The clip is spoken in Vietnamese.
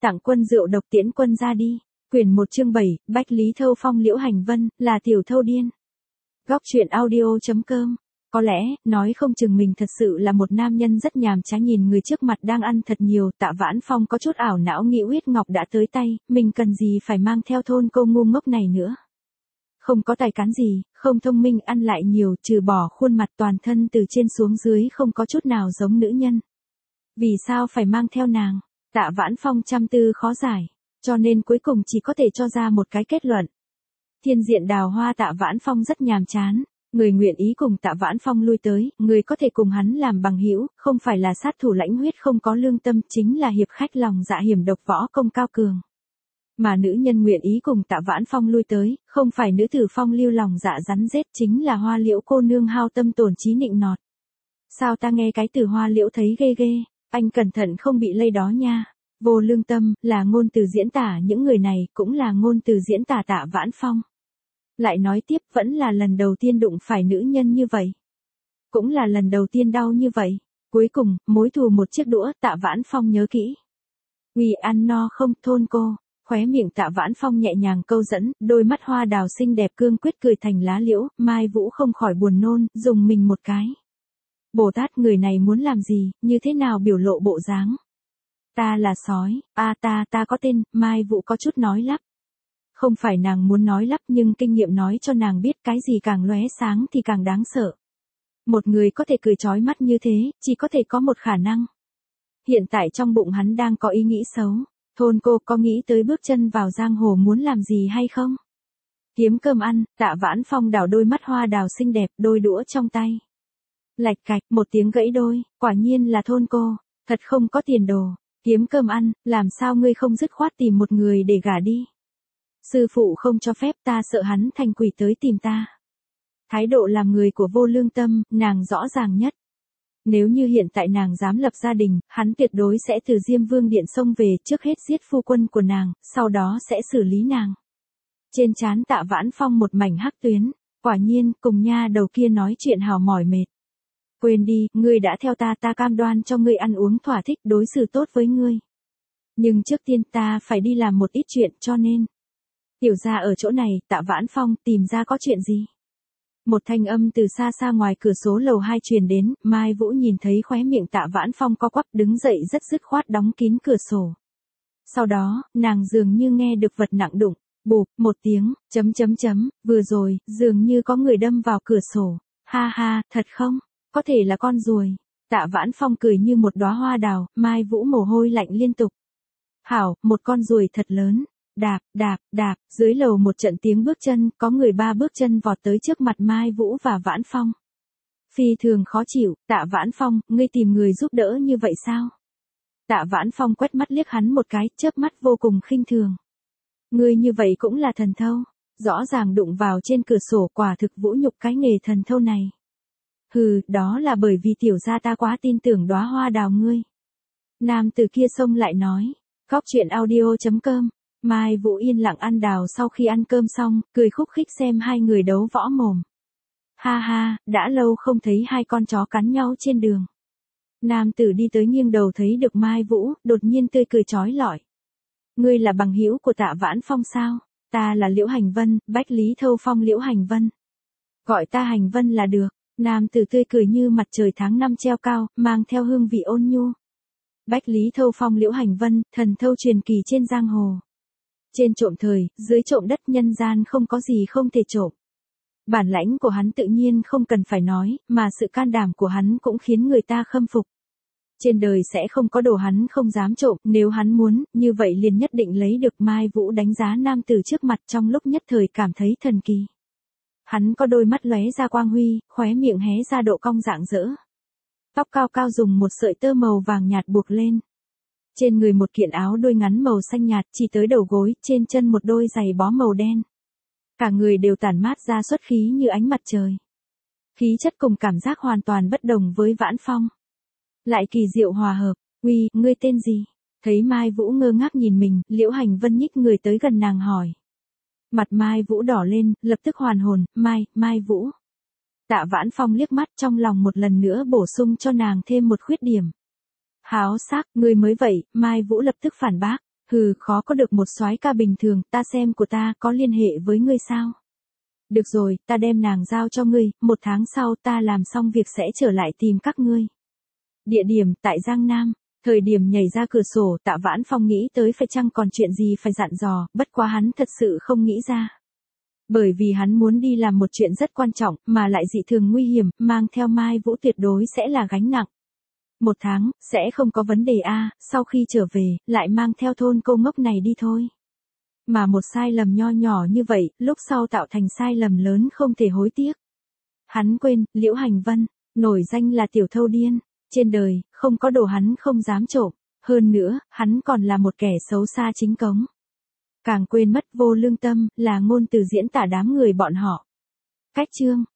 tặng quân rượu độc tiễn quân ra đi. Quyển 1 chương 7, Bách Lý Thâu Phong Liễu Hành Vân, là tiểu thâu điên. Góc truyện audio.com. Có lẽ, nói không chừng mình thật sự là một nam nhân rất nhàm chán, nhìn người trước mặt đang ăn thật nhiều. Tạ Vãn Phong có chút ảo não nghĩ Uyết Ngọc đã tới tay, mình cần gì phải mang theo thôn cô ngu ngốc này nữa. Không có tài cán gì, không thông minh, ăn lại nhiều, trừ bỏ khuôn mặt toàn thân từ trên xuống dưới không có chút nào giống nữ nhân. Vì sao phải mang theo nàng? Tạ Vãn Phong trăm tư khó giải, cho nên cuối cùng chỉ có thể cho ra một cái kết luận. Thiên diện đào hoa. Tạ Vãn Phong rất nhàm chán, người nguyện ý cùng Tạ Vãn Phong lui tới, người có thể cùng hắn làm bằng hữu, không phải là sát thủ lãnh huyết không có lương tâm, chính là hiệp khách lòng dạ hiểm độc, võ công cao cường. Mà nữ nhân nguyện ý cùng Tạ Vãn Phong lui tới, không phải nữ tử phong lưu lòng dạ rắn rết, chính là Hoa Liễu cô nương hao tâm tổn trí nịnh nọt. Sao ta nghe cái từ Hoa Liễu thấy ghê ghê, anh cẩn thận không bị lây đó nha. Vô lương tâm, là ngôn từ diễn tả những người này, cũng là ngôn từ diễn tả Tạ Vãn Phong. Lại nói tiếp, vẫn là lần đầu tiên đụng phải nữ nhân như vậy. Cũng là lần đầu tiên đau như vậy. Cuối cùng, mối thù một chiếc đũa. Tạ Vãn Phong nhớ kỹ. Uy, ăn no không, thôn cô? Khóe miệng Tạ Vãn Phong nhẹ nhàng câu dẫn, đôi mắt hoa đào xinh đẹp cương quyết cười thành lá liễu. Mai Vũ không khỏi buồn nôn, dùng mình một cái. Bồ Tát, người này muốn làm gì, như thế nào biểu lộ bộ dáng? Ta là sói, ta có tên. Mai Vũ có chút nói lắp. Không phải nàng muốn nói lắp, nhưng kinh nghiệm nói cho nàng biết cái gì càng lóe sáng thì càng đáng sợ. Một người có thể cười chói mắt như thế, chỉ có thể có một khả năng. Hiện tại trong bụng hắn đang có ý nghĩ xấu. Thôn cô có nghĩ tới bước chân vào giang hồ muốn làm gì hay không? Kiếm cơm ăn. Tạ Vãn Phong đảo đôi mắt hoa đào xinh đẹp, đôi đũa trong tay. Lạch cạch, một tiếng gãy đôi, quả nhiên là thôn cô, thật không có tiền đồ. Kiếm cơm ăn, làm sao ngươi không dứt khoát tìm một người để gả đi? Sư phụ không cho phép, ta sợ hắn thành quỷ tới tìm ta. Thái độ làm người của vô lương tâm, nàng rõ ràng nhất. Nếu như hiện tại nàng dám lập gia đình, hắn tuyệt đối sẽ từ Diêm Vương Điện xông về, trước hết giết phu quân của nàng, sau đó sẽ xử lý nàng. Trên trán Tạ Vãn Phong một mảnh hắc tuyến, quả nhiên, cùng nha đầu kia nói chuyện hào mỏi mệt. Quên đi, ngươi đã theo ta, ta cam đoan cho ngươi ăn uống thỏa thích, đối xử tốt với ngươi. Nhưng trước tiên ta phải đi làm một ít chuyện, cho nên. Tiểu gia ở chỗ này. Tạ Vãn Phong tìm ra có chuyện gì? Một thanh âm từ xa xa ngoài cửa sổ lầu 2 truyền đến, Mai Vũ nhìn thấy khóe miệng Tạ Vãn Phong co quắp, đứng dậy rất dứt khoát đóng kín cửa sổ. Sau đó, nàng dường như nghe được vật nặng đụng, bụp, một tiếng, vừa rồi, dường như có người đâm vào cửa sổ. Ha ha, thật không? Có thể là con ruồi. Tạ Vãn Phong cười như một đóa hoa đào, Mai Vũ mồ hôi lạnh liên tục. Hảo, một con ruồi thật lớn. Đạp, dưới lầu một trận tiếng bước chân, có người 3 bước chân vọt tới trước mặt Mai Vũ và Vãn Phong. Phi thường khó chịu. Tạ Vãn Phong, ngươi tìm người giúp đỡ như vậy sao? Tạ Vãn Phong quét mắt liếc hắn một cái, chớp mắt vô cùng khinh thường. Ngươi như vậy cũng là thần thâu. Rõ ràng đụng vào trên cửa sổ, quả thực vũ nhục cái nghề thần thâu này. Hừ, đó là bởi vì tiểu gia ta quá tin tưởng đóa hoa đào ngươi. Nam từ kia xông lại nói. Góc truyện audio.com. Mai Vũ yên lặng ăn đào, sau khi ăn cơm xong, cười khúc khích xem hai người đấu võ mồm. Ha ha, đã lâu không thấy hai con chó cắn nhau trên đường. Nam tử đi tới nghiêng đầu thấy được Mai Vũ, đột nhiên tươi cười chói lọi. Ngươi là bằng hữu của Tạ Vãn Phong sao? Ta là Liễu Hành Vân, Bách Lý Thâu Phong Liễu Hành Vân. Gọi ta Hành Vân là được. Nam tử tươi cười như mặt trời tháng 5 treo cao, mang theo hương vị ôn nhu. Bách Lý Thâu Phong Liễu Hành Vân, thần thâu truyền kỳ trên giang hồ. Trên trộm thời, dưới trộm đất, nhân gian không có gì không thể trộm. Bản lãnh của hắn tự nhiên không cần phải nói, mà sự can đảm của hắn cũng khiến người ta khâm phục. Trên đời sẽ không có đồ hắn không dám trộm, nếu hắn muốn, như vậy liền nhất định lấy được. Mai Vũ đánh giá nam tử trước mặt, trong lúc nhất thời cảm thấy thần kỳ. Hắn có đôi mắt lóe ra quang huy, khóe miệng hé ra độ cong rạng rỡ. Tóc cao cao dùng một sợi tơ màu vàng nhạt buộc lên. Trên người một kiện áo đôi ngắn màu xanh nhạt chỉ tới đầu gối, trên chân một đôi giày bó màu đen. Cả người đều tản mát ra xuất khí như ánh mặt trời. Khí chất cùng cảm giác hoàn toàn bất đồng với Vãn Phong. Lại kỳ diệu hòa hợp. Uy, ngươi tên gì? Thấy Mai Vũ ngơ ngác nhìn mình, Liễu Hành Vân nhích người tới gần nàng hỏi. Mặt Mai Vũ đỏ lên, lập tức hoàn hồn. Mai Vũ. Tạ Vãn Phong liếc mắt, trong lòng một lần nữa bổ sung cho nàng thêm một khuyết điểm. Háo sắc, ngươi mới vậy. Mai Vũ lập tức phản bác. Hừ, khó có được một soái ca bình thường, ta xem của ta có liên hệ với ngươi sao? Được rồi, ta đem nàng giao cho ngươi, 1 tháng sau ta làm xong việc sẽ trở lại tìm các ngươi. Địa điểm, tại Giang Nam. Thời điểm nhảy ra cửa sổ, Tạ Vãn Phong nghĩ tới phải chăng còn chuyện gì phải dặn dò, bất quá hắn thật sự không nghĩ ra. Bởi vì hắn muốn đi làm một chuyện rất quan trọng, mà lại dị thường nguy hiểm, mang theo Mai Vũ tuyệt đối sẽ là gánh nặng. 1 tháng, sẽ không có vấn đề a, sau khi trở về, lại mang theo thôn cô ngốc này đi thôi. Mà một sai lầm nho nhỏ như vậy, lúc sau tạo thành sai lầm lớn không thể hối tiếc. Hắn quên, Liễu Hành Vân, nổi danh là tiểu thâu điên. Trên đời, không có đồ hắn không dám trộm. Hơn nữa, hắn còn là một kẻ xấu xa chính cống. Càng quên mất vô lương tâm, là ngôn từ diễn tả đám người bọn họ. Cách chương.